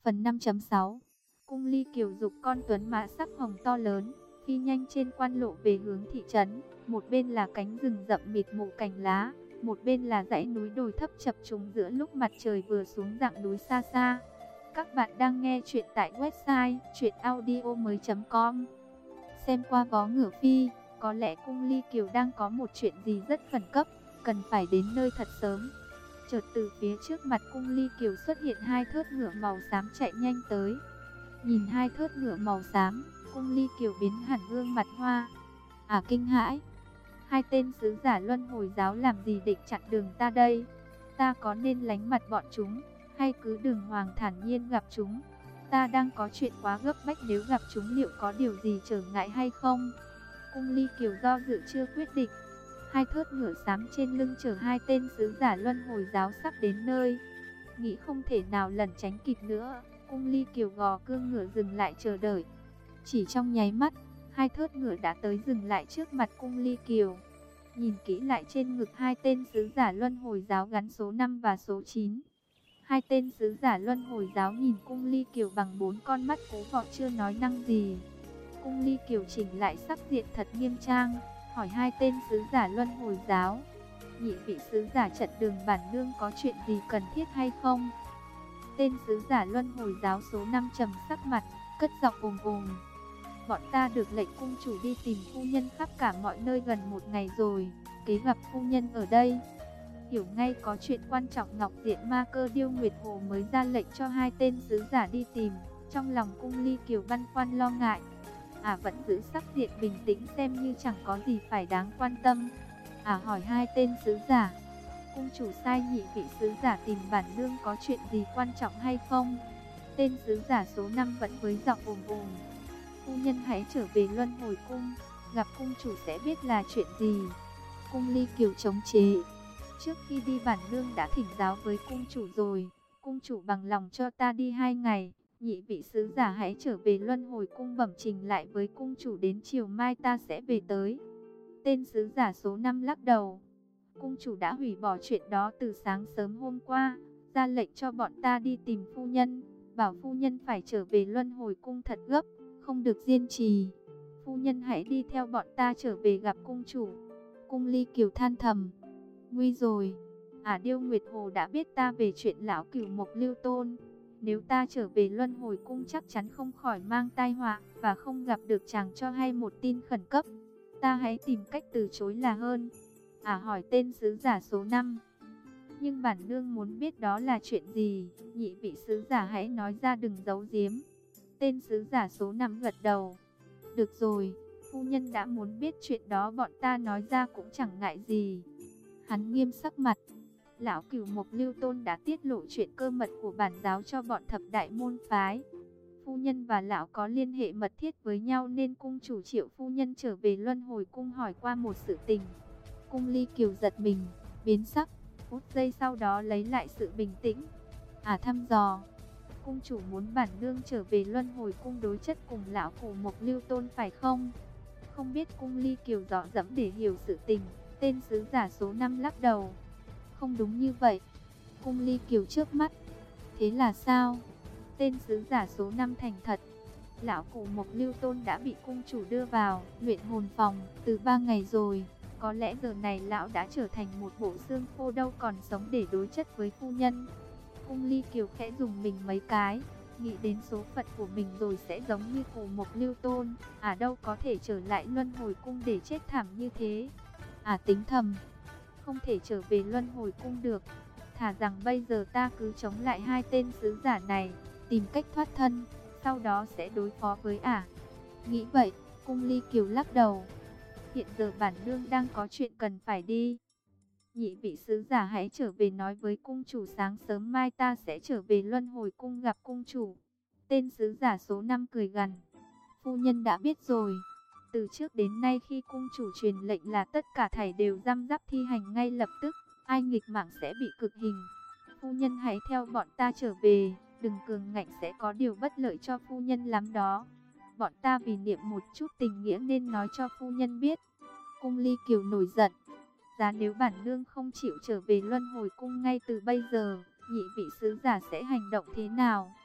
Phần 5.6 Cung Ly Kiều dục con tuấn mã sắc hồng to lớn, phi nhanh trên quan lộ về hướng thị trấn. Một bên là cánh rừng rậm mịt mù cành lá, một bên là dãy núi đồi thấp chập trùng giữa lúc mặt trời vừa xuống dạng núi xa xa. Các bạn đang nghe chuyện tại website chuyenaudio.com. Xem qua vó ngựa phi, có lẽ Cung Ly Kiều đang có một chuyện gì rất khẩn cấp, cần phải đến nơi thật sớm. Chợt từ phía trước mặt Cung Ly Kiều xuất hiện hai thớt ngựa màu xám chạy nhanh tới. Nhìn hai thớt ngựa màu xám, Cung Ly Kiều biến hẳn gương mặt hoa. Kinh hãi! Hai tên sứ giả luân hồi giáo làm gì định chặn đường ta đây? Ta có nên lánh mặt bọn chúng, hay cứ đường hoàng thản nhiên gặp chúng? Ta đang có chuyện quá gấp bách, nếu gặp chúng liệu có điều gì trở ngại hay không? Cung Ly Kiều do dự chưa quyết định. Hai thớt ngựa xám trên lưng chở hai tên sứ giả luân hồi giáo sắp đến nơi. Nghĩ không thể nào lẩn tránh kịp nữa, Cung Ly Kiều gò cương ngựa dừng lại chờ đợi. Chỉ trong nháy mắt, hai thớt ngựa đã tới dừng lại trước mặt Cung Ly Kiều. Nhìn kỹ lại trên ngực hai tên sứ giả luân hồi giáo gắn số 5 và số 9. Hai tên sứ giả luân hồi giáo nhìn Cung Ly Kiều bằng bốn con mắt cố vọ chưa nói năng gì. Cung Ly Kiều chỉnh lại sắc diện thật nghiêm trang, hỏi hai tên sứ giả luân hồi giáo: nhị vị sứ giả trận đường bản nương có chuyện gì cần thiết hay không? Tên sứ giả luân hồi giáo số 5 trầm sắc mặt, cất giọng ồm ồm: bọn ta được lệnh cung chủ đi tìm phu nhân khắp cả mọi nơi gần một ngày rồi, kế gặp phu nhân ở đây. Hiểu ngay có chuyện quan trọng, Ngọc Diện Ma Cơ Điêu Nguyệt Hồ mới ra lệnh cho hai tên sứ giả đi tìm. Trong lòng Cung Ly Kiều băn khoăn lo ngại. Vẫn giữ sắc diện bình tĩnh xem như chẳng có gì phải đáng quan tâm. Hỏi hai tên sứ giả: cung chủ sai nhị vị sứ giả tìm bản nương có chuyện gì quan trọng hay không? Tên sứ giả số 5 vẫn với giọng ồm ồm: phu nhân hãy trở về luân hồi cung, gặp cung chủ sẽ biết là chuyện gì. Cung Ly Kiều chống chế: trước khi đi bản nương đã thỉnh giáo với cung chủ rồi, cung chủ bằng lòng cho ta đi 2 ngày. Nhị vị sứ giả hãy trở về luân hồi cung bẩm trình lại với cung chủ, đến chiều mai ta sẽ về tới. Tên sứ giả số 5 lắc đầu: cung chủ đã hủy bỏ chuyện đó từ sáng sớm hôm qua, ra lệnh cho bọn ta đi tìm phu nhân, bảo phu nhân phải trở về luân hồi cung thật gấp, không được diên trì. Phu nhân hãy đi theo bọn ta trở về gặp cung chủ. Cung Ly Kiều than thầm: nguy rồi, Điêu Nguyệt Hồ đã biết ta về chuyện lão Cửu Mộc Lưu Tôn. Nếu ta trở về luân hồi cung chắc chắn không khỏi mang tai họa, và không gặp được chàng cho hay một tin khẩn cấp. Ta hãy tìm cách từ chối là hơn. Hỏi tên sứ giả số 5: nhưng bản nương muốn biết đó là chuyện gì, nhị vị sứ giả hãy nói ra, đừng giấu giếm. Tên sứ giả số 5 gật đầu: được rồi, phu nhân đã muốn biết chuyện đó bọn ta nói ra cũng chẳng ngại gì. Hắn nghiêm sắc mặt: lão Cửu Mộc Lưu Tôn đã tiết lộ chuyện cơ mật của bản giáo cho bọn thập đại môn phái. Phu nhân và lão có liên hệ mật thiết với nhau nên cung chủ triệu phu nhân trở về luân hồi cung hỏi qua một sự tình. Cung Ly Kiều giật mình, biến sắc, phút giây sau đó lấy lại sự bình tĩnh. Thăm dò: cung chủ muốn bản nương trở về luân hồi cung đối chất cùng lão Cửu Mộc Lưu Tôn phải không? Không biết Cung Ly Kiều dò dẫm để hiểu sự tình. Tên sứ giả số 5 lắc đầu: không đúng như vậy. Cung Ly Kiều chớp mắt: thế là sao? Tên sứ giả số 5 thành thật: lão Cửu Mộc Lưu Tôn đã bị cung chủ đưa vào luyện hồn phòng từ 3 ngày rồi. Có lẽ giờ này lão đã trở thành một bộ xương khô, đâu còn sống để đối chất với phu nhân. Cung Ly Kiều khẽ dùng mình mấy cái, nghĩ đến số phận của mình rồi sẽ giống như Cửu Mộc Lưu Tôn, đâu có thể trở lại luân hồi cung để chết thảm như thế. Tính thầm: không thể trở về luân hồi cung được, thà rằng bây giờ ta cứ chống lại hai tên sứ giả này, tìm cách thoát thân, sau đó sẽ đối phó với Nghĩ vậy, Cung Ly Kiều lắc đầu: hiện giờ bản nương đang có chuyện cần phải đi. Nhị vị sứ giả hãy trở về nói với cung chủ, sáng sớm mai ta sẽ trở về luân hồi cung gặp cung chủ. Tên sứ giả số 5 cười gằn: phu nhân đã biết rồi. Từ trước đến nay khi cung chủ truyền lệnh là tất cả thảy đều răm rắp thi hành ngay lập tức, ai nghịch mạng sẽ bị cực hình. Phu nhân hãy theo bọn ta trở về, đừng cường ngạnh, sẽ có điều bất lợi cho phu nhân lắm đó. Bọn ta vì niệm một chút tình nghĩa nên nói cho phu nhân biết. Cung Ly Kiều nổi giận: giá nếu bản nương không chịu trở về luân hồi cung ngay từ bây giờ, nhị vị sứ giả sẽ hành động thế nào?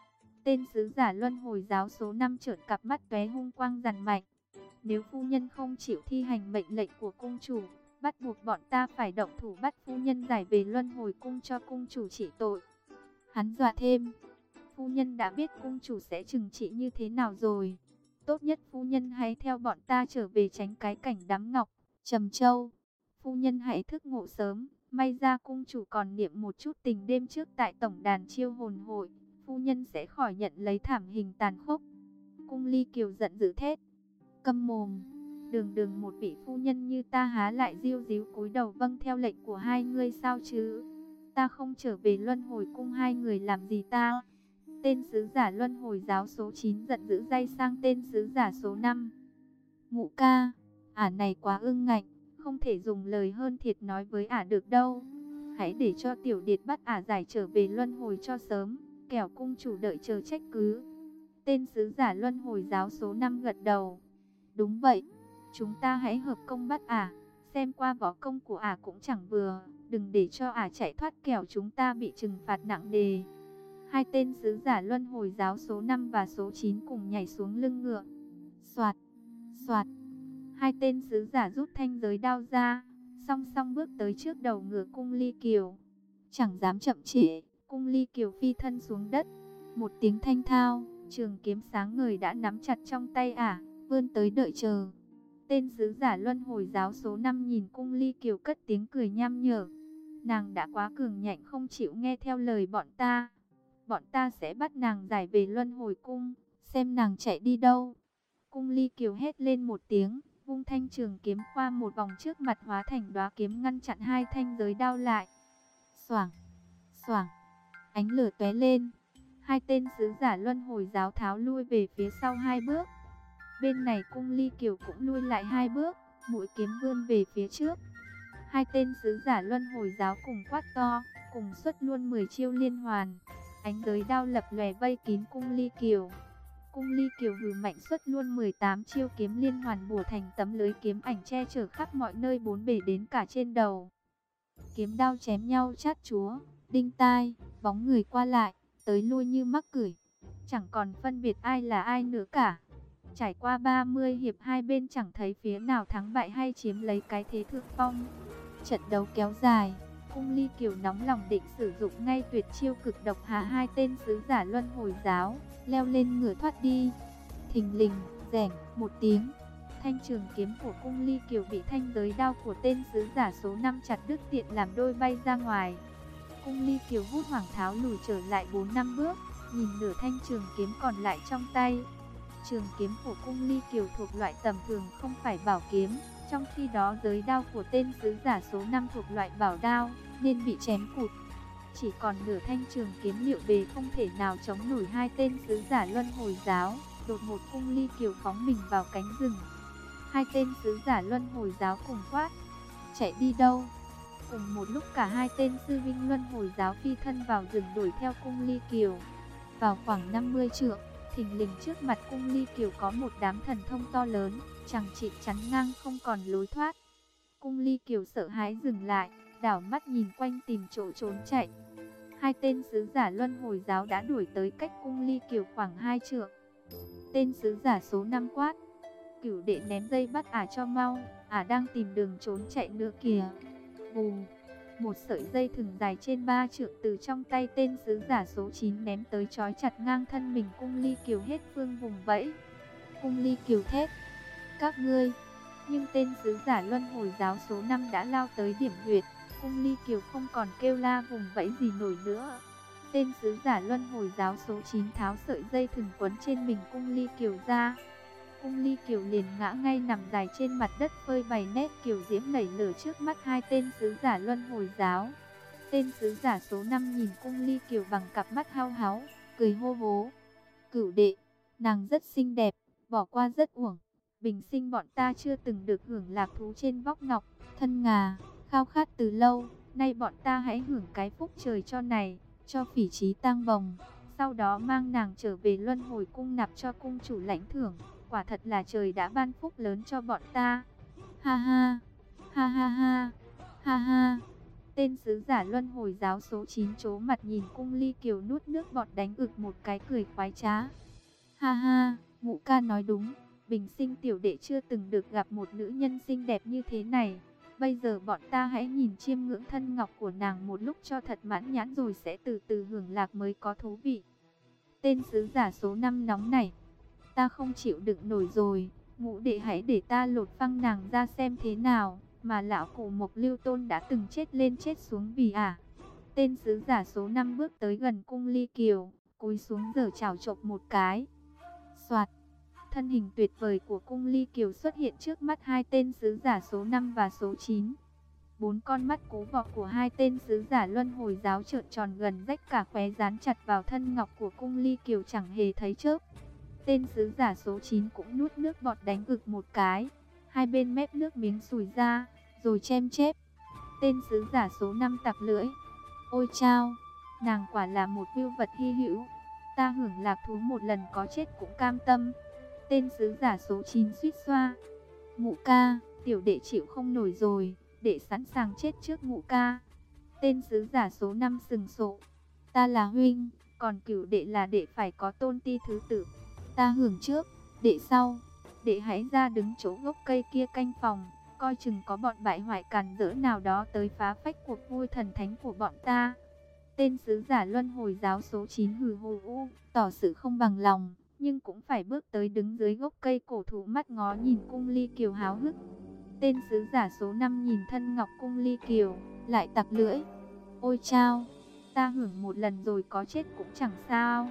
Tên sứ giả luân hồi giáo số 5 trợn cặp mắt tóe hung quang dằn mạnh. Nếu phu nhân không chịu thi hành mệnh lệnh của cung chủ, bắt buộc bọn ta phải động thủ bắt phu nhân giải về luân hồi cung cho cung chủ trị tội. Hắn dọa thêm, phu nhân đã biết cung chủ sẽ trừng trị như thế nào rồi. Tốt nhất phu nhân hãy theo bọn ta trở về tránh cái cảnh đám ngọc, trầm châu. Phu nhân hãy thức ngủ sớm, may ra cung chủ còn niệm một chút tình đêm trước tại tổng đàn chiêu hồn hội. Phu nhân sẽ khỏi nhận lấy thảm hình tàn khốc. Cung Ly Kiều giận dữ thét, câm mồm, đường một vị phu nhân như ta há lại diêu díu cúi đầu vâng theo lệnh của hai ngươi sao chứ? Ta không trở về luân hồi cung hai người làm gì ta? Tên sứ giả luân hồi giáo số 9 giận dữ day sang tên sứ giả số 5. Ngũ ca, ả này quá ương ngạnh, không thể dùng lời hơn thiệt nói với ả được đâu. Hãy để cho tiểu điệt bắt ả giải trở về luân hồi cho sớm, kẻo cung chủ đợi chờ trách cứ. Tên sứ giả luân hồi giáo số 5 gật đầu. Đúng vậy, chúng ta hãy hợp công bắt ả, xem qua võ công của ả cũng chẳng vừa, đừng để cho ả chạy thoát kẻo chúng ta bị trừng phạt nặng nề. Hai tên sứ giả luân hồi giáo số 5 và số 9 cùng nhảy xuống lưng ngựa. Soạt, soạt, hai tên sứ giả rút thanh giới đao ra, song song bước tới trước đầu ngựa Cung Ly Kiều. Chẳng dám chậm trễ, Cung Ly Kiều phi thân xuống đất. Một tiếng thanh thao, trường kiếm sáng ngời đã nắm chặt trong tay ả, vươn tới đợi chờ. Tên sứ giả luân hồi giáo số 5 nhìn Cung Ly Kiều cất tiếng cười nham nhở. Nàng đã quá cường nhạnh không chịu nghe theo lời bọn ta. Bọn ta sẽ bắt nàng giải về luân hồi cung, xem nàng chạy đi đâu. Cung Ly Kiều hét lên một tiếng, vung thanh trường kiếm qua một vòng trước mặt hóa thành đóa kiếm ngăn chặn hai thanh giới đao lại. Xoảng, xoảng, ánh lửa tóe lên. Hai tên sứ giả luân hồi giáo tháo lui về phía sau hai bước. Bên này Cung Ly Kiều cũng lui lại hai bước, mũi kiếm vươn về phía trước. Hai tên sứ giả luân hồi giáo cùng quát to, cùng xuất luôn 10 chiêu liên hoàn. Ánh giới đao lập lòe vây kín Cung Ly Kiều. Cung Ly Kiều hừ mạnh xuất luôn 18 chiêu kiếm liên hoàn bổ thành tấm lưới kiếm ảnh che chở khắp mọi nơi bốn bề đến cả trên đầu. Kiếm đao chém nhau chát chúa, đinh tai, bóng người qua lại, tới lui như mắc cửi. Chẳng còn phân biệt ai là ai nữa cả. Trải qua 30 hiệp hai bên chẳng thấy phía nào thắng bại hay chiếm lấy cái thế thượng phong. Trận đấu kéo dài. Cung Ly Kiều nóng lòng định sử dụng ngay tuyệt chiêu cực độc hạ hai tên sứ giả luân hồi giáo, leo lên ngựa thoát đi. Thình lình, rẻng, một tiếng, thanh trường kiếm của Cung Ly Kiều bị thanh giới đao của tên sứ giả số 5 chặt đứt tiện làm đôi bay ra ngoài. Cung Ly Kiều hút hoảng tháo lùi trở lại 4-5 bước, nhìn nửa thanh trường kiếm còn lại trong tay. Trường kiếm của Cung Ly Kiều thuộc loại tầm thường không phải bảo kiếm, trong khi đó giới đao của tên sứ giả số 5 thuộc loại bảo đao, nên bị chém cụt. Chỉ còn nửa thanh trường kiếm liệu bề không thể nào chống nổi hai tên sứ giả luân hồi giáo. Đột ngột Cung Ly Kiều phóng mình vào cánh rừng. Hai tên sứ giả luân hồi giáo cùng quát, chạy đi đâu? Cùng một lúc cả hai tên sư vinh luân hồi giáo phi thân vào rừng đuổi theo Cung Ly Kiều. Vào khoảng 50 trượng, thình lình trước mặt Cung Ly Kiều có một đám thần thông to lớn, chằng chịt chắn ngang không còn lối thoát. Cung Ly Kiều sợ hãi dừng lại, đảo mắt nhìn quanh tìm chỗ trốn chạy. Hai tên sứ giả luân hồi giáo đã đuổi tới cách Cung Ly Kiều khoảng 2 trượng. Tên sứ giả số 5 quát, Cửu đệ ném dây bắt ả cho mau, ả đang tìm đường trốn chạy nữa kìa. Vù, một sợi dây thừng dài trên 3 trượng từ trong tay tên sứ giả số 9 ném tới trói chặt ngang thân mình Cung Ly Kiều hết phương vùng vẫy. Cung Ly Kiều thét, các ngươi, nhưng tên sứ giả luân hồi giáo số 5 đã lao tới điểm huyệt. Cung Ly Kiều không còn kêu la vùng vẫy gì nổi nữa. Tên sứ giả luân hồi giáo số 9 tháo sợi dây thừng quấn trên mình Cung Ly Kiều ra. Cung Ly Kiều liền ngã ngay nằm dài trên mặt đất phơi bày nét kiều diễm nảy lửa trước mắt hai tên sứ giả luân hồi giáo. Tên sứ giả số 5 nhìn Cung Ly Kiều bằng cặp mắt hao háo, cười hô hố. Cửu đệ, nàng rất xinh đẹp, bỏ qua rất uổng. Bình sinh bọn ta chưa từng được hưởng lạc thú trên vóc ngọc, thân ngà, khao khát từ lâu. Nay bọn ta hãy hưởng cái phúc trời cho này, cho phỉ trí tang bồng. Sau đó mang nàng trở về luân hồi cung nạp cho cung chủ lãnh thưởng. Quả thật là trời đã ban phúc lớn cho bọn ta. Ha ha, ha ha ha, ha ha. Tên sứ giả luân hồi giáo số 9 trố mặt nhìn Cung Ly Kiều nuốt nước bọt đánh ực một cái cười khoái trá. Ha ha, Ngũ ca nói đúng, bình sinh tiểu đệ chưa từng được gặp một nữ nhân xinh đẹp như thế này. Bây giờ bọn ta hãy nhìn chiêm ngưỡng thân ngọc của nàng một lúc cho thật mãn nhãn rồi sẽ từ từ hưởng lạc mới có thú vị. Tên sứ giả số 5 nóng nảy. Ta không chịu đựng nổi rồi, Ngũ đệ hãy để ta lột phăng nàng ra xem thế nào, mà lão cổ Mộc Lưu Tôn đã từng chết lên chết xuống vì Tên sứ giả số 5 bước tới gần Cung Ly Kiều, cúi xuống giở chảo chộp một cái. Soạt, thân hình tuyệt vời của Cung Ly Kiều xuất hiện trước mắt hai tên sứ giả số 5 và số 9. Bốn con mắt cố vọ của hai tên sứ giả luân hồi giáo trợn tròn gần rách cả khóe dán chặt vào thân ngọc của Cung Ly Kiều chẳng hề thấy chớp. Tên sứ giả số 9 cũng nuốt nước bọt đánh ực một cái, hai bên mép nước miếng sùi ra, rồi chem chép. Tên sứ giả số 5 tặc lưỡi. Ôi chao, nàng quả là một vưu vật hy hữu, ta hưởng lạc thú một lần có chết cũng cam tâm. Tên sứ giả số 9 suýt xoa. Ngũ ca, tiểu đệ chịu không nổi rồi, đệ sẵn sàng chết trước Ngũ ca. Tên sứ giả số 5 sừng sộ. Ta là huynh, còn cửu đệ là đệ phải có tôn ti thứ tự. Ta hưởng trước, đệ sau. Đệ hãy ra đứng chỗ gốc cây kia canh phòng, coi chừng có bọn bại hoại càn rỡ nào đó tới phá phách cuộc vui thần thánh của bọn ta. Tên sứ giả luân hồi giáo số 9 hừ hù u, tỏ sự không bằng lòng, nhưng cũng phải bước tới đứng dưới gốc cây cổ thụ mắt ngó nhìn Cung Ly Kiều háo hức. Tên sứ giả số 5 nhìn thân ngọc Cung Ly Kiều, lại tặc lưỡi. Ôi chao, ta hưởng một lần rồi có chết cũng chẳng sao.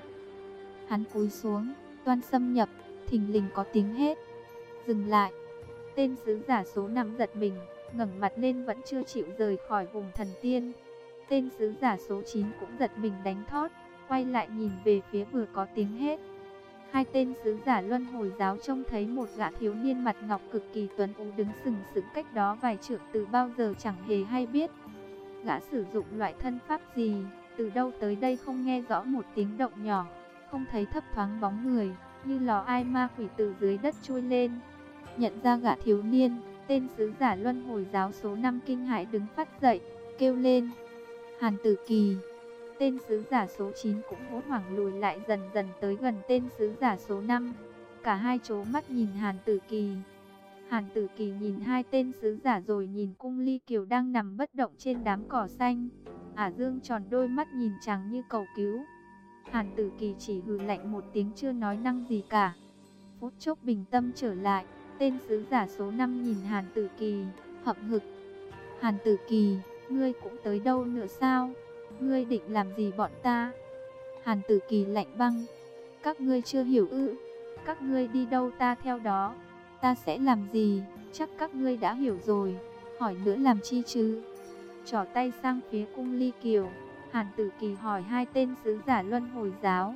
Hắn cúi xuống, toan xâm nhập, thình lình có tiếng hét. Dừng lại. Tên sứ giả số 5 giật mình, ngẩng mặt lên vẫn chưa chịu rời khỏi vùng thần tiên. Tên sứ giả số 9 cũng giật mình đánh thót, quay lại nhìn về phía vừa có tiếng hét. Hai tên sứ giả luân hồi giáo trông thấy một gã thiếu niên mặt ngọc cực kỳ tuấn tú đứng sừng sững cách đó vài trượng từ bao giờ chẳng hề hay biết. Gã sử dụng loại thân pháp gì, từ đâu tới đây không nghe rõ một tiếng động nhỏ, không thấy thấp thoáng bóng người, như lò ai ma quỷ từ dưới đất trôi lên. Nhận ra gã thiếu niên, tên sứ giả luân hồi giáo số 5 kinh hãi đứng phát dậy, kêu lên. Hàn Tử Kỳ. Tên sứ giả số 9 cũng hốt hoảng lùi lại dần dần tới gần tên sứ giả số 5. Cả hai trố mắt nhìn Hàn Tử Kỳ. Hàn Tử Kỳ nhìn hai tên sứ giả rồi nhìn Cung Ly Kiều đang nằm bất động trên đám cỏ xanh. Dương tròn đôi mắt nhìn chàng như cầu cứu. Hàn Tử Kỳ chỉ hừ lạnh một tiếng chưa nói năng gì cả. Phút chốc bình tâm trở lại, tên sứ giả số 5 nhìn Hàn Tử Kỳ, hậm hực. Hàn Tử Kỳ, ngươi cũng tới đâu nữa sao? Ngươi định làm gì bọn ta? Hàn Tử Kỳ lạnh băng. Các ngươi chưa hiểu ư? Các ngươi đi đâu ta theo đó. Ta sẽ làm gì? Chắc các ngươi đã hiểu rồi. Hỏi nữa làm chi chứ? Trỏ tay sang phía Cung Ly Kiều, Hàn Tử Kỳ hỏi hai tên sứ giả luân hồi giáo.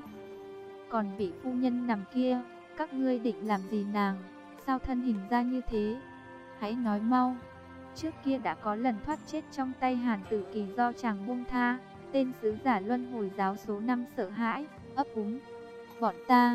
Còn vị phu nhân nằm kia, các ngươi định làm gì nàng? Sao thân hình ra như thế? Hãy nói mau. Trước kia đã có lần thoát chết trong tay Hàn Tử Kỳ do chàng buông tha. Tên sứ giả luân hồi giáo số 5 sợ hãi, ấp úng. Bọn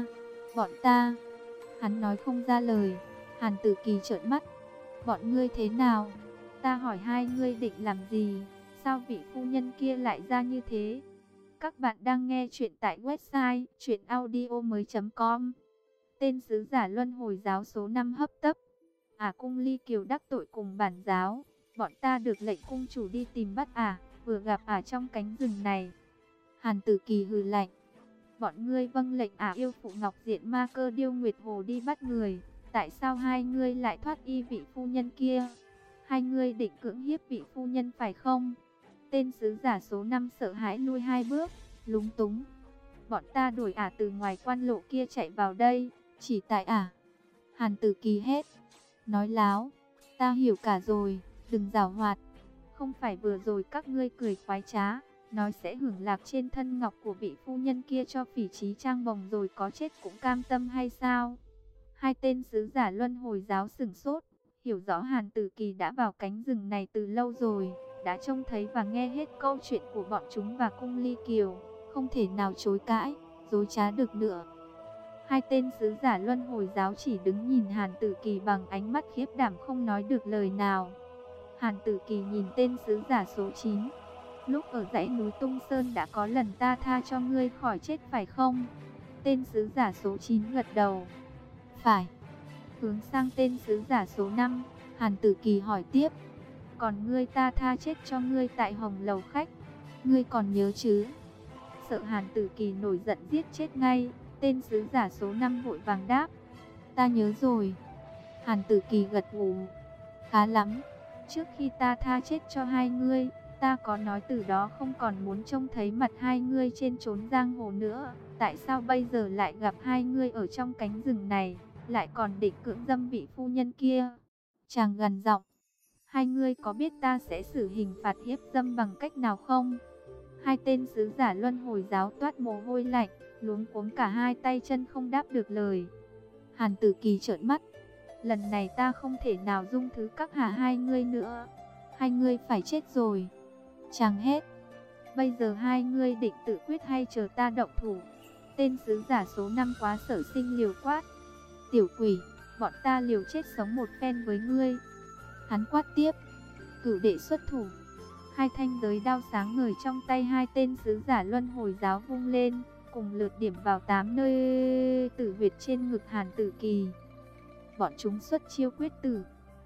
ta. Hắn nói không ra lời. Hàn Tử Kỳ trợn mắt. Bọn ngươi thế nào? Ta hỏi hai ngươi định làm gì? Sao vị phu nhân kia lại ra như thế? Các bạn đang nghe chuyện tại website chuyenaudio.com. Tên sứ giả luân hồi giáo số 5 hấp tấp. Cung Ly Kiều đắc tội cùng bản giáo. Bọn ta được lệnh cung chủ đi tìm bắt vừa gặp trong cánh rừng này. Hàn Tử Kỳ hừ lạnh. Bọn ngươi vâng lệnh yêu phụ Ngọc Diện Ma Cơ Điêu Nguyệt Hồ đi bắt người. Tại sao hai ngươi lại thoát y vị phu nhân kia? Hai ngươi định cưỡng hiếp vị phu nhân phải không? Tên sứ giả số 5 sợ hãi lui hai bước, lúng túng. Bọn ta đuổi từ ngoài quan lộ kia chạy vào đây, chỉ tại Hàn Tử Kỳ hét. Nói láo, ta hiểu cả rồi, đừng giảo hoạt. Không phải vừa rồi các ngươi cười khoái trá, nói sẽ hưởng lạc trên thân ngọc của vị phu nhân kia cho phỉ trí trang bồng rồi có chết cũng cam tâm hay sao? Hai tên sứ giả luân hồi giáo sửng sốt, hiểu rõ Hàn Tử Kỳ đã vào cánh rừng này từ lâu rồi, đã trông thấy và nghe hết câu chuyện của bọn chúng và Cung Ly Kiều, không thể nào chối cãi, dối trá được nữa. Hai tên sứ giả luân hồi giáo chỉ đứng nhìn Hàn Tử Kỳ bằng ánh mắt khiếp đảm không nói được lời nào. Hàn Tử Kỳ nhìn tên sứ giả số 9. Lúc ở dãy núi Tung Sơn đã có lần ta tha cho ngươi khỏi chết phải không? Tên sứ giả số 9 gật đầu. Phải. Hướng sang tên sứ giả số 5, Hàn Tử Kỳ hỏi tiếp. Còn ngươi, ta tha chết cho ngươi tại Hồng Lầu Khách, ngươi còn nhớ chứ? Sợ Hàn Tử Kỳ nổi giận giết chết ngay, tên sứ giả số 5 vội vàng đáp. Ta nhớ rồi. Hàn Tử Kỳ gật gù. Khá lắm. Trước khi ta tha chết cho hai ngươi, ta có nói từ đó không còn muốn trông thấy mặt hai ngươi trên chốn giang hồ nữa. Tại sao bây giờ lại gặp hai ngươi ở trong cánh rừng này, lại còn định cưỡng dâm vị phu nhân kia? Chàng gằn giọng. Hai ngươi có biết ta sẽ xử hình phạt hiếp dâm bằng cách nào không? Hai tên sứ giả luân hồi giáo toát mồ hôi lạnh, luống cuống cả hai tay chân không đáp được lời. Hàn Tử Kỳ trợn mắt. Lần này ta không thể nào dung thứ các hạ hai ngươi nữa. Hai ngươi phải chết rồi. Chàng hét. Bây giờ hai ngươi định tự quyết hay chờ ta động thủ? Tên sứ giả số 5 quá sở sinh liều quát. Tiểu quỷ, bọn ta liều chết sống một phen với ngươi. Hắn quát tiếp. Cửu đệ xuất thủ. Hai thanh giới đao sáng ngời trong tay hai tên sứ giả luân hồi giáo vung lên, cùng lượt điểm vào 8 nơi tử huyệt trên ngực Hàn Tử Kỳ. Bọn chúng xuất chiêu quyết tử.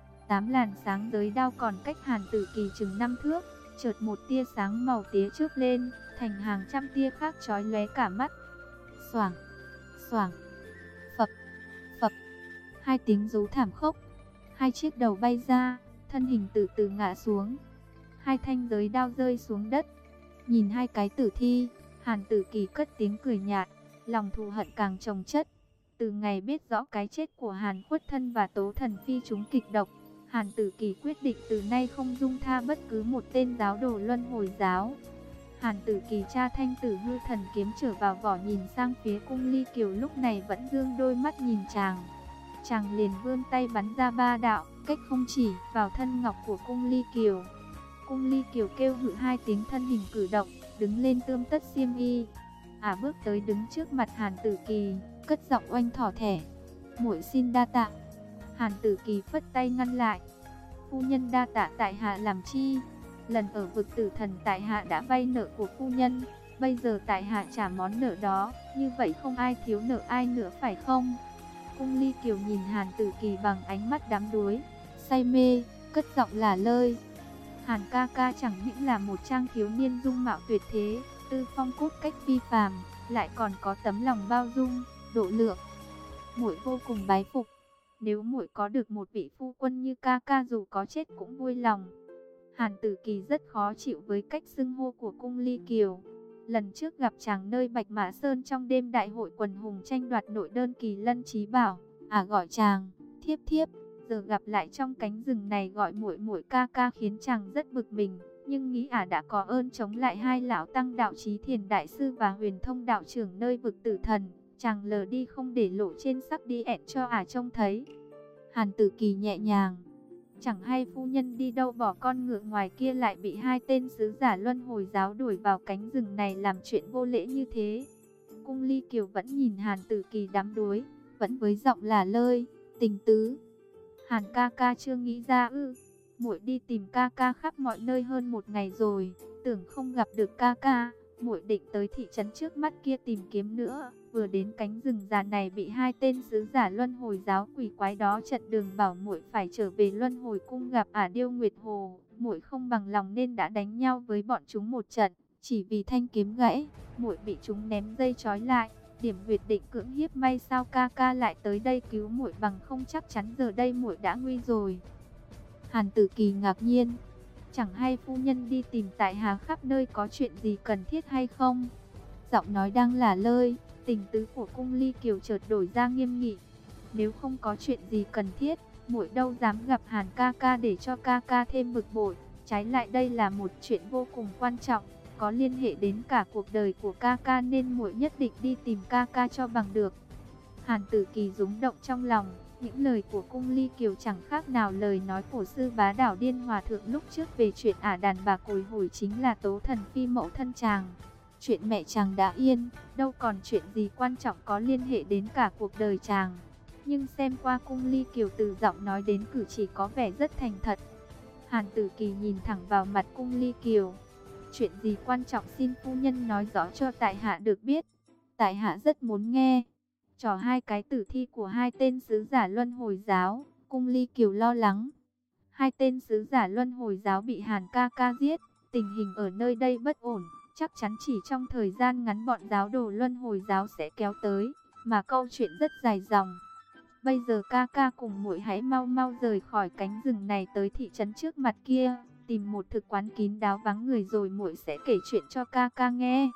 8 làn sáng giới đao còn cách Hàn Tử Kỳ chừng 5 thước, chợt một tia sáng màu tía chớp lên, thành hàng trăm tia khác chói lóe cả mắt. Xoảng, xoảng, phập, phập. Hai tiếng rú thảm khốc. Hai chiếc đầu bay ra, thân hình từ từ ngã xuống. Hai thanh giới đao rơi xuống đất. Nhìn hai cái tử thi, Hàn Tử Kỳ cất tiếng cười nhạt, lòng thù hận càng chồng chất. Từ ngày biết rõ cái chết của Hàn Khuất Thân và Tố Thần Phi chúng kịch độc, Hàn Tử Kỳ quyết định từ nay không dung tha bất cứ một tên giáo đồ luân hồi giáo. Hàn Tử Kỳ tra thanh tử hư thần kiếm trở vào vỏ, nhìn sang phía Cung Ly Kiều lúc này vẫn dương đôi mắt nhìn chàng. Chàng liền vươn tay bắn ra 3 đạo, cách không chỉ vào thân ngọc của Cung Ly Kiều. Cung Ly Kiều kêu hự hai tiếng, thân hình cử động, đứng lên tươm tất xiêm y. Bước tới đứng trước mặt Hàn Tử Kỳ, cất giọng oanh thỏ thẻ. Muội xin đa tạ. Hàn Tử Kỳ phất tay ngăn lại. Phu nhân đa tạ tại hạ làm chi? Lần ở vực tử thần tại hạ đã vay nợ của phu nhân, bây giờ tại hạ trả món nợ đó, như vậy không ai thiếu nợ ai nữa phải không? Cung Ly Kiều nhìn Hàn Tử Kỳ bằng ánh mắt đắm đuối, say mê, cất giọng lả lơi. Hàn ca ca chẳng những là một trang thiếu niên dung mạo tuyệt thế, tư phong cốt cách phi phàm, lại còn có tấm lòng bao dung, độ lượng. Muội vô cùng bái phục. Nếu muội có được một vị phu quân như ca ca, dù có chết cũng vui lòng. Hàn Tử Kỳ rất khó chịu với cách xưng hô của Cung Ly Kiều. Lần trước gặp chàng nơi Bạch Mã Sơn trong đêm đại hội quần hùng tranh đoạt nội đơn Kỳ Lân Chí Bảo, gọi chàng thiếp thiếp, giờ gặp lại trong cánh rừng này gọi muội muội ca ca khiến chàng rất bực mình, nhưng nghĩ đã có ơn chống lại hai lão tăng đạo Chí Thiền đại sư và Huyền Thông đạo trưởng nơi vực tử thần, chàng lờ đi không để lộ trên sắc đi ẹn cho trông thấy. Hàn Tử Kỳ nhẹ nhàng. Chẳng hay phu nhân đi đâu bỏ con ngựa ngoài kia lại bị hai tên sứ giả luân hồi giáo đuổi vào cánh rừng này làm chuyện vô lễ như thế. Cung Ly Kiều vẫn nhìn Hàn Tử Kỳ đắm đuối, vẫn với giọng lả lơi, tình tứ. Hàn ca ca chưa nghĩ ra ư? Muội đi tìm ca ca khắp mọi nơi hơn một ngày rồi, tưởng không gặp được ca ca. Muội định tới thị trấn trước mắt kia tìm kiếm nữa, vừa đến cánh rừng già này bị hai tên sứ giả luân hồi giáo quỷ quái đó chặn đường, bảo muội phải trở về luân hồi cung gặp Điêu Nguyệt Hồ. Muội không bằng lòng nên đã đánh nhau với bọn chúng một trận, chỉ vì thanh kiếm gãy, muội bị chúng ném dây trói lại. Điểm huyệt định cưỡng hiếp, may sao ca ca lại tới đây cứu muội, bằng không chắc chắn giờ đây muội đã nguy rồi. Hàn Tử Kỳ ngạc nhiên. Chẳng hay phu nhân đi tìm tại hạ khắp nơi có chuyện gì cần thiết hay không? Giọng nói đang lả lơi, tình tứ của Cung Ly Kiều chợt đổi ra nghiêm nghị. Nếu không có chuyện gì cần thiết, muội đâu dám gặp Hàn ca ca để cho ca ca thêm bực bội. Trái lại đây là một chuyện vô cùng quan trọng, có liên hệ đến cả cuộc đời của ca ca, nên muội nhất định đi tìm ca ca cho bằng được. Hàn Tử Kỳ rúng động trong lòng. Những lời của Cung Ly Kiều chẳng khác nào lời nói của sư bá Đảo Điên Hòa Thượng lúc trước về chuyện đàn bà cồi hủi chính là Tố Thần Phi mẫu thân chàng. Chuyện mẹ chàng đã yên, đâu còn chuyện gì quan trọng có liên hệ đến cả cuộc đời chàng. Nhưng xem qua Cung Ly Kiều từ giọng nói đến cử chỉ có vẻ rất thành thật. Hàn Tử Kỳ nhìn thẳng vào mặt Cung Ly Kiều. Chuyện gì quan trọng xin phu nhân nói rõ cho tại hạ được biết. Tại hạ rất muốn nghe. Trò hai cái tử thi của hai tên sứ giả luân hồi giáo. Cung Ly Kiều lo lắng. Hai tên sứ giả luân hồi giáo bị Hàn ca ca giết. Tình hình ở nơi đây bất ổn. Chắc chắn chỉ trong thời gian ngắn bọn giáo đồ luân hồi giáo sẽ kéo tới. Mà câu chuyện rất dài dòng. Bây giờ ca ca cùng muội hãy mau mau rời khỏi cánh rừng này tới thị trấn trước mặt kia. Tìm một thực quán kín đáo vắng người rồi muội sẽ kể chuyện cho ca ca nghe.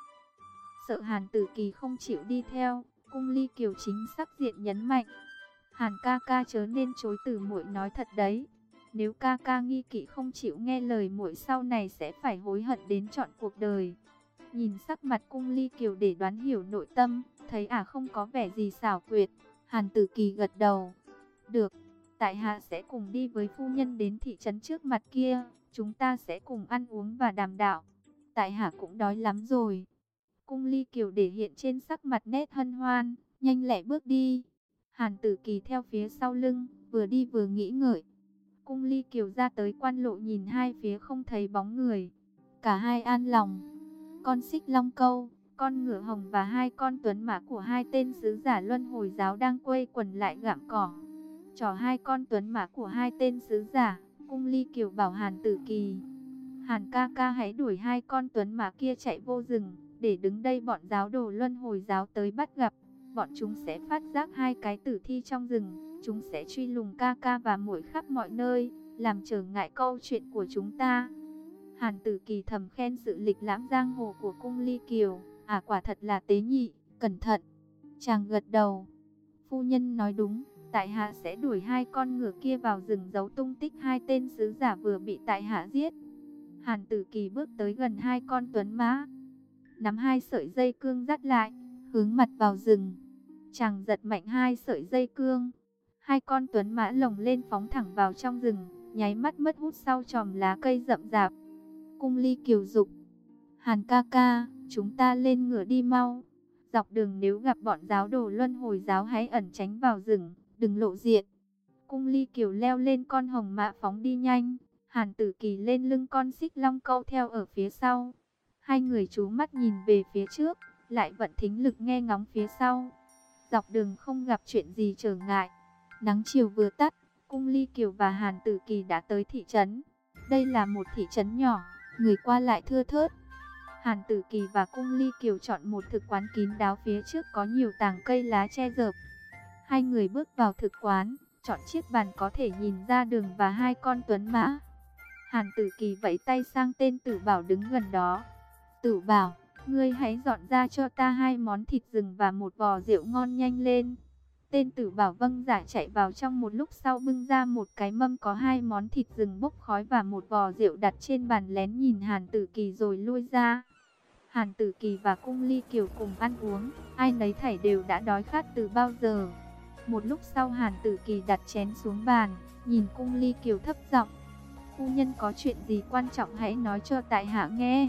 Sợ Hàn Tử Kỳ không chịu đi theo, Cung Ly Kiều chính sắc diện nhấn mạnh. Hàn ca ca chớ nên chối từ muội nói thật đấy. Nếu ca ca nghi kỵ không chịu nghe lời muội sau này sẽ phải hối hận đến trọn cuộc đời. Nhìn sắc mặt Cung Ly Kiều để đoán hiểu nội tâm, thấy không có vẻ gì xảo quyệt. Hàn Tử Kỳ gật đầu. Được, tại hạ sẽ cùng đi với phu nhân đến thị trấn trước mặt kia. Chúng ta sẽ cùng ăn uống và đàm đạo. Tại hạ cũng đói lắm rồi. Cung Ly Kiều để hiện trên sắc mặt nét hân hoan, nhanh lẹ bước đi. Hàn Tử Kỳ theo phía sau lưng, vừa đi vừa nghĩ ngợi. Cung Ly Kiều ra tới quan lộ nhìn hai phía không thấy bóng người. Cả hai an lòng. Con xích long câu, con ngựa hồng và hai con tuấn mã của hai tên sứ giả luân hồi giáo đang quây quần lại gặm cỏ. Trò hai con tuấn mã của hai tên sứ giả, Cung Ly Kiều bảo Hàn Tử Kỳ. Hàn ca ca hãy đuổi hai con tuấn mã kia chạy vô rừng, để đứng đây bọn giáo đồ luân hồi giáo tới bắt gặp. Bọn chúng sẽ phát giác hai cái tử thi trong rừng, chúng sẽ truy lùng ca ca và muội khắp mọi nơi, làm trở ngại câu chuyện của chúng ta. Hàn Tử Kỳ thầm khen sự lịch lãm giang hồ của Cung Ly Kiều, quả thật là tế nhị, cẩn thận. Chàng gật đầu. Phu nhân nói đúng, tại hạ sẽ đuổi hai con ngựa kia vào rừng giấu tung tích hai tên sứ giả vừa bị tại hạ giết. Hàn Tử Kỳ bước tới gần hai con tuấn mã, nắm hai sợi dây cương dắt lại, hướng mặt vào rừng. Chàng giật mạnh hai sợi dây cương, hai con tuấn mã lồng lên phóng thẳng vào trong rừng, nháy mắt mất hút sau chòm lá cây rậm rạp. Cung Ly Kiều dục. Hàn ca ca, chúng ta lên ngựa đi mau. Dọc đường nếu gặp bọn giáo đồ luân hồi giáo hãy ẩn tránh vào rừng, đừng lộ diện. Cung Ly Kiều leo lên con hồng mã phóng đi nhanh. Hàn Tử Kỳ lên lưng con xích long câu theo ở phía sau. Hai người chú mắt nhìn về phía trước, lại vận thính lực nghe ngóng phía sau. Dọc đường không gặp chuyện gì trở ngại. Nắng chiều vừa tắt, Cung Ly Kiều và Hàn Tử Kỳ đã tới thị trấn. Đây là một thị trấn nhỏ, người qua lại thưa thớt. Hàn Tử Kỳ và Cung Ly Kiều chọn một thực quán kín đáo phía trước có nhiều tàng cây lá che rợp. Hai người bước vào thực quán, chọn chiếc bàn có thể nhìn ra đường và hai con tuấn mã. Hàn Tử Kỳ vẫy tay sang tên Tử Bảo đứng gần đó. Tử Bảo, ngươi hãy dọn ra cho ta hai món thịt rừng và một vò rượu ngon nhanh lên. Tên Tử Bảo vâng dạ chạy vào trong một lúc sau bưng ra một cái mâm có hai món thịt rừng bốc khói và một vò rượu đặt trên bàn lén nhìn Hàn Tử Kỳ rồi lui ra. Hàn Tử Kỳ và Cung Ly Kiều cùng ăn uống, ai nấy thảy đều đã đói khát từ bao giờ. Một lúc sau Hàn Tử Kỳ đặt chén xuống bàn, nhìn Cung Ly Kiều thấp giọng. Phu nhân có chuyện gì quan trọng hãy nói cho tại hạ nghe.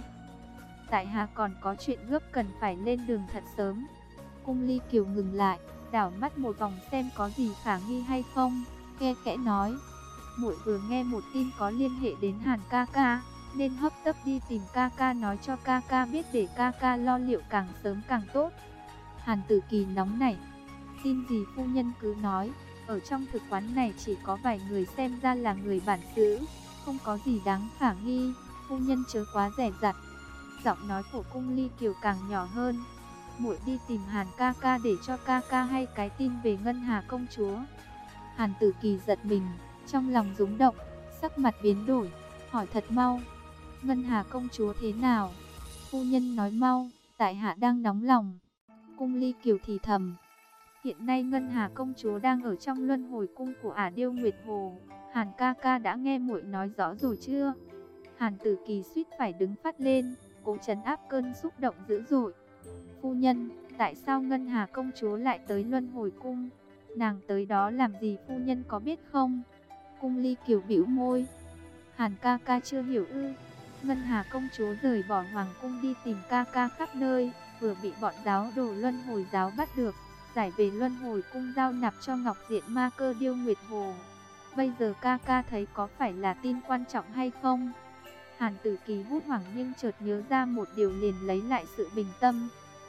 Tại hạ còn có chuyện gấp cần phải lên đường thật sớm. Cung Ly Kiều ngừng lại, đảo mắt một vòng xem có gì khả nghi hay không, khe khẽ nói. Muội vừa nghe một tin có liên hệ đến Hàn ca ca, nên hấp tấp đi tìm ca ca nói cho ca ca biết để ca ca lo liệu càng sớm càng tốt. Hàn Tử Kỳ nóng nảy. Tin gì phu nhân cứ nói, ở trong thực quán này chỉ có vài người xem ra là người bản xứ, không có gì đáng khả nghi, phu nhân chớ quá dè dặt. Giọng nói của Cung Ly Kiều càng nhỏ hơn. Muội đi tìm Hàn ca ca để cho ca ca hay cái tin về Ngân Hà công chúa. Hàn Tử Kỳ giật mình, trong lòng rúng động, sắc mặt biến đổi, hỏi thật mau. Ngân Hà công chúa thế nào? Phu nhân nói mau, tại hạ đang nóng lòng. Cung Ly Kiều thì thầm. Hiện nay Ngân Hà công chúa đang ở trong luân hồi cung của Ả Điêu Nguyệt Hồ. Hàn ca ca đã nghe muội nói rõ rồi chưa? Hàn Tử Kỳ suýt phải đứng phát lên, cố trấn áp cơn xúc động dữ dội. Phu nhân, tại sao Ngân Hà công chúa lại tới luân hồi cung? Nàng tới đó làm gì phu nhân có biết không? Cung Ly Kiều bĩu môi. Hàn ca ca chưa hiểu ư? Ngân Hà công chúa rời bỏ hoàng cung đi tìm ca ca khắp nơi, vừa bị bọn giáo đồ luân hồi giáo bắt được, giải về luân hồi cung giao nạp cho Ngọc Diện Ma Cơ Điêu Nguyệt Hồ. Bây giờ ca ca thấy có phải là tin quan trọng hay không? Hàn Tử Kỳ hốt hoảng nhưng chợt nhớ ra một điều liền lấy lại sự bình tâm.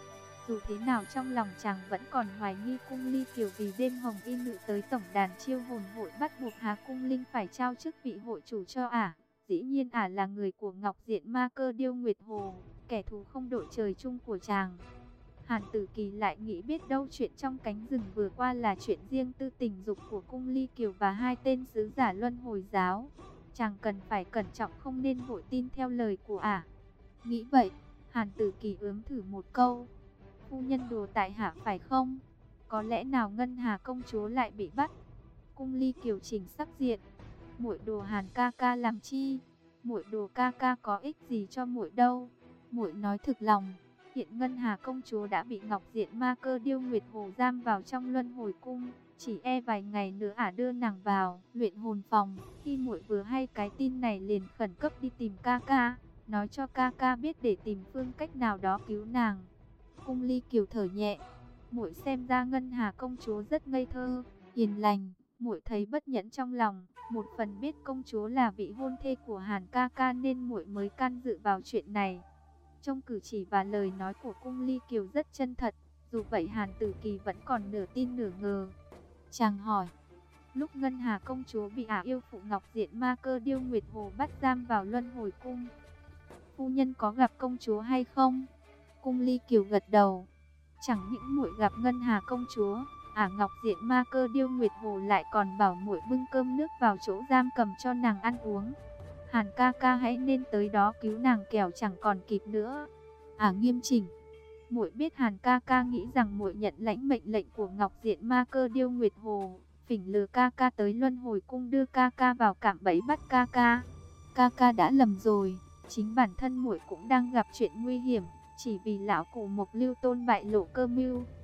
Dù thế nào trong lòng chàng vẫn còn hoài nghi Cung Ly Kiều vì đêm hồng y nữ tới tổng đàn chiêu hồn hội bắt buộc Hà Cung Linh phải trao chức vị hội chủ cho ả. Dĩ nhiên ả là người của Ngọc Diện Ma Cơ Điêu Nguyệt Hồ, kẻ thù không đội trời chung của chàng. Hàn Tử Kỳ lại nghĩ biết đâu chuyện trong cánh rừng vừa qua là chuyện riêng tư tình dục của Cung Ly Kiều và hai tên sứ giả Luân Hồi giáo. Chàng cần phải cẩn trọng không nên vội tin theo lời của ả. Nghĩ vậy, Hàn Tử Kỳ ướm thử một câu. Phu nhân đùa tại hạ phải không? Có lẽ nào Ngân Hà công chúa lại bị bắt? Cung Ly Kiều chỉnh sắc diện. Muội đùa Hàn ca ca làm chi? Muội đùa ca ca có ích gì cho muội đâu? Muội nói thực lòng. Hiện Ngân Hà công chúa đã bị Ngọc Diện Ma Cơ Điêu Nguyệt Hồ giam vào trong Luân Hồi cung, chỉ e vài ngày nữa ả đưa nàng vào luyện hồn phòng. Khi muội vừa hay cái tin này liền khẩn cấp đi tìm ca ca, nói cho ca ca biết để tìm phương cách nào đó cứu nàng. Cung Ly Kiều thở nhẹ, muội xem ra Ngân Hà công chúa rất ngây thơ, hiền lành, muội thấy bất nhẫn trong lòng, một phần biết công chúa là vị hôn thê của Hàn ca ca nên muội mới can dự vào chuyện này. Trong cử chỉ và lời nói của Cung Ly Kiều rất chân thật, dù vậy Hàn Tử Kỳ vẫn còn nửa tin nửa ngờ. Chàng hỏi, lúc Ngân Hà công chúa bị ả yêu phụ Ngọc Diện Ma Cơ Điêu Nguyệt Hồ bắt giam vào Luân Hồi cung, phu nhân có gặp công chúa hay không? Cung Ly Kiều gật đầu. Chẳng những muội gặp Ngân Hà công chúa, ả Ngọc Diện Ma Cơ Điêu Nguyệt Hồ lại còn bảo muội bưng cơm nước vào chỗ giam cầm cho nàng ăn uống. Hàn ca ca hãy nên tới đó cứu nàng kẻo chẳng còn kịp nữa. Ả nghiêm chỉnh. Muội biết Hàn ca ca nghĩ rằng muội nhận lãnh mệnh lệnh của Ngọc Diện Ma Cơ Điêu Nguyệt Hồ, phỉnh lừa ca ca tới Luân Hồi cung đưa ca ca vào cạm bẫy bắt ca ca. Ca ca đã lầm rồi, chính bản thân muội cũng đang gặp chuyện nguy hiểm, chỉ vì lão cụ Mộc Lưu Tôn bại lộ cơ mưu,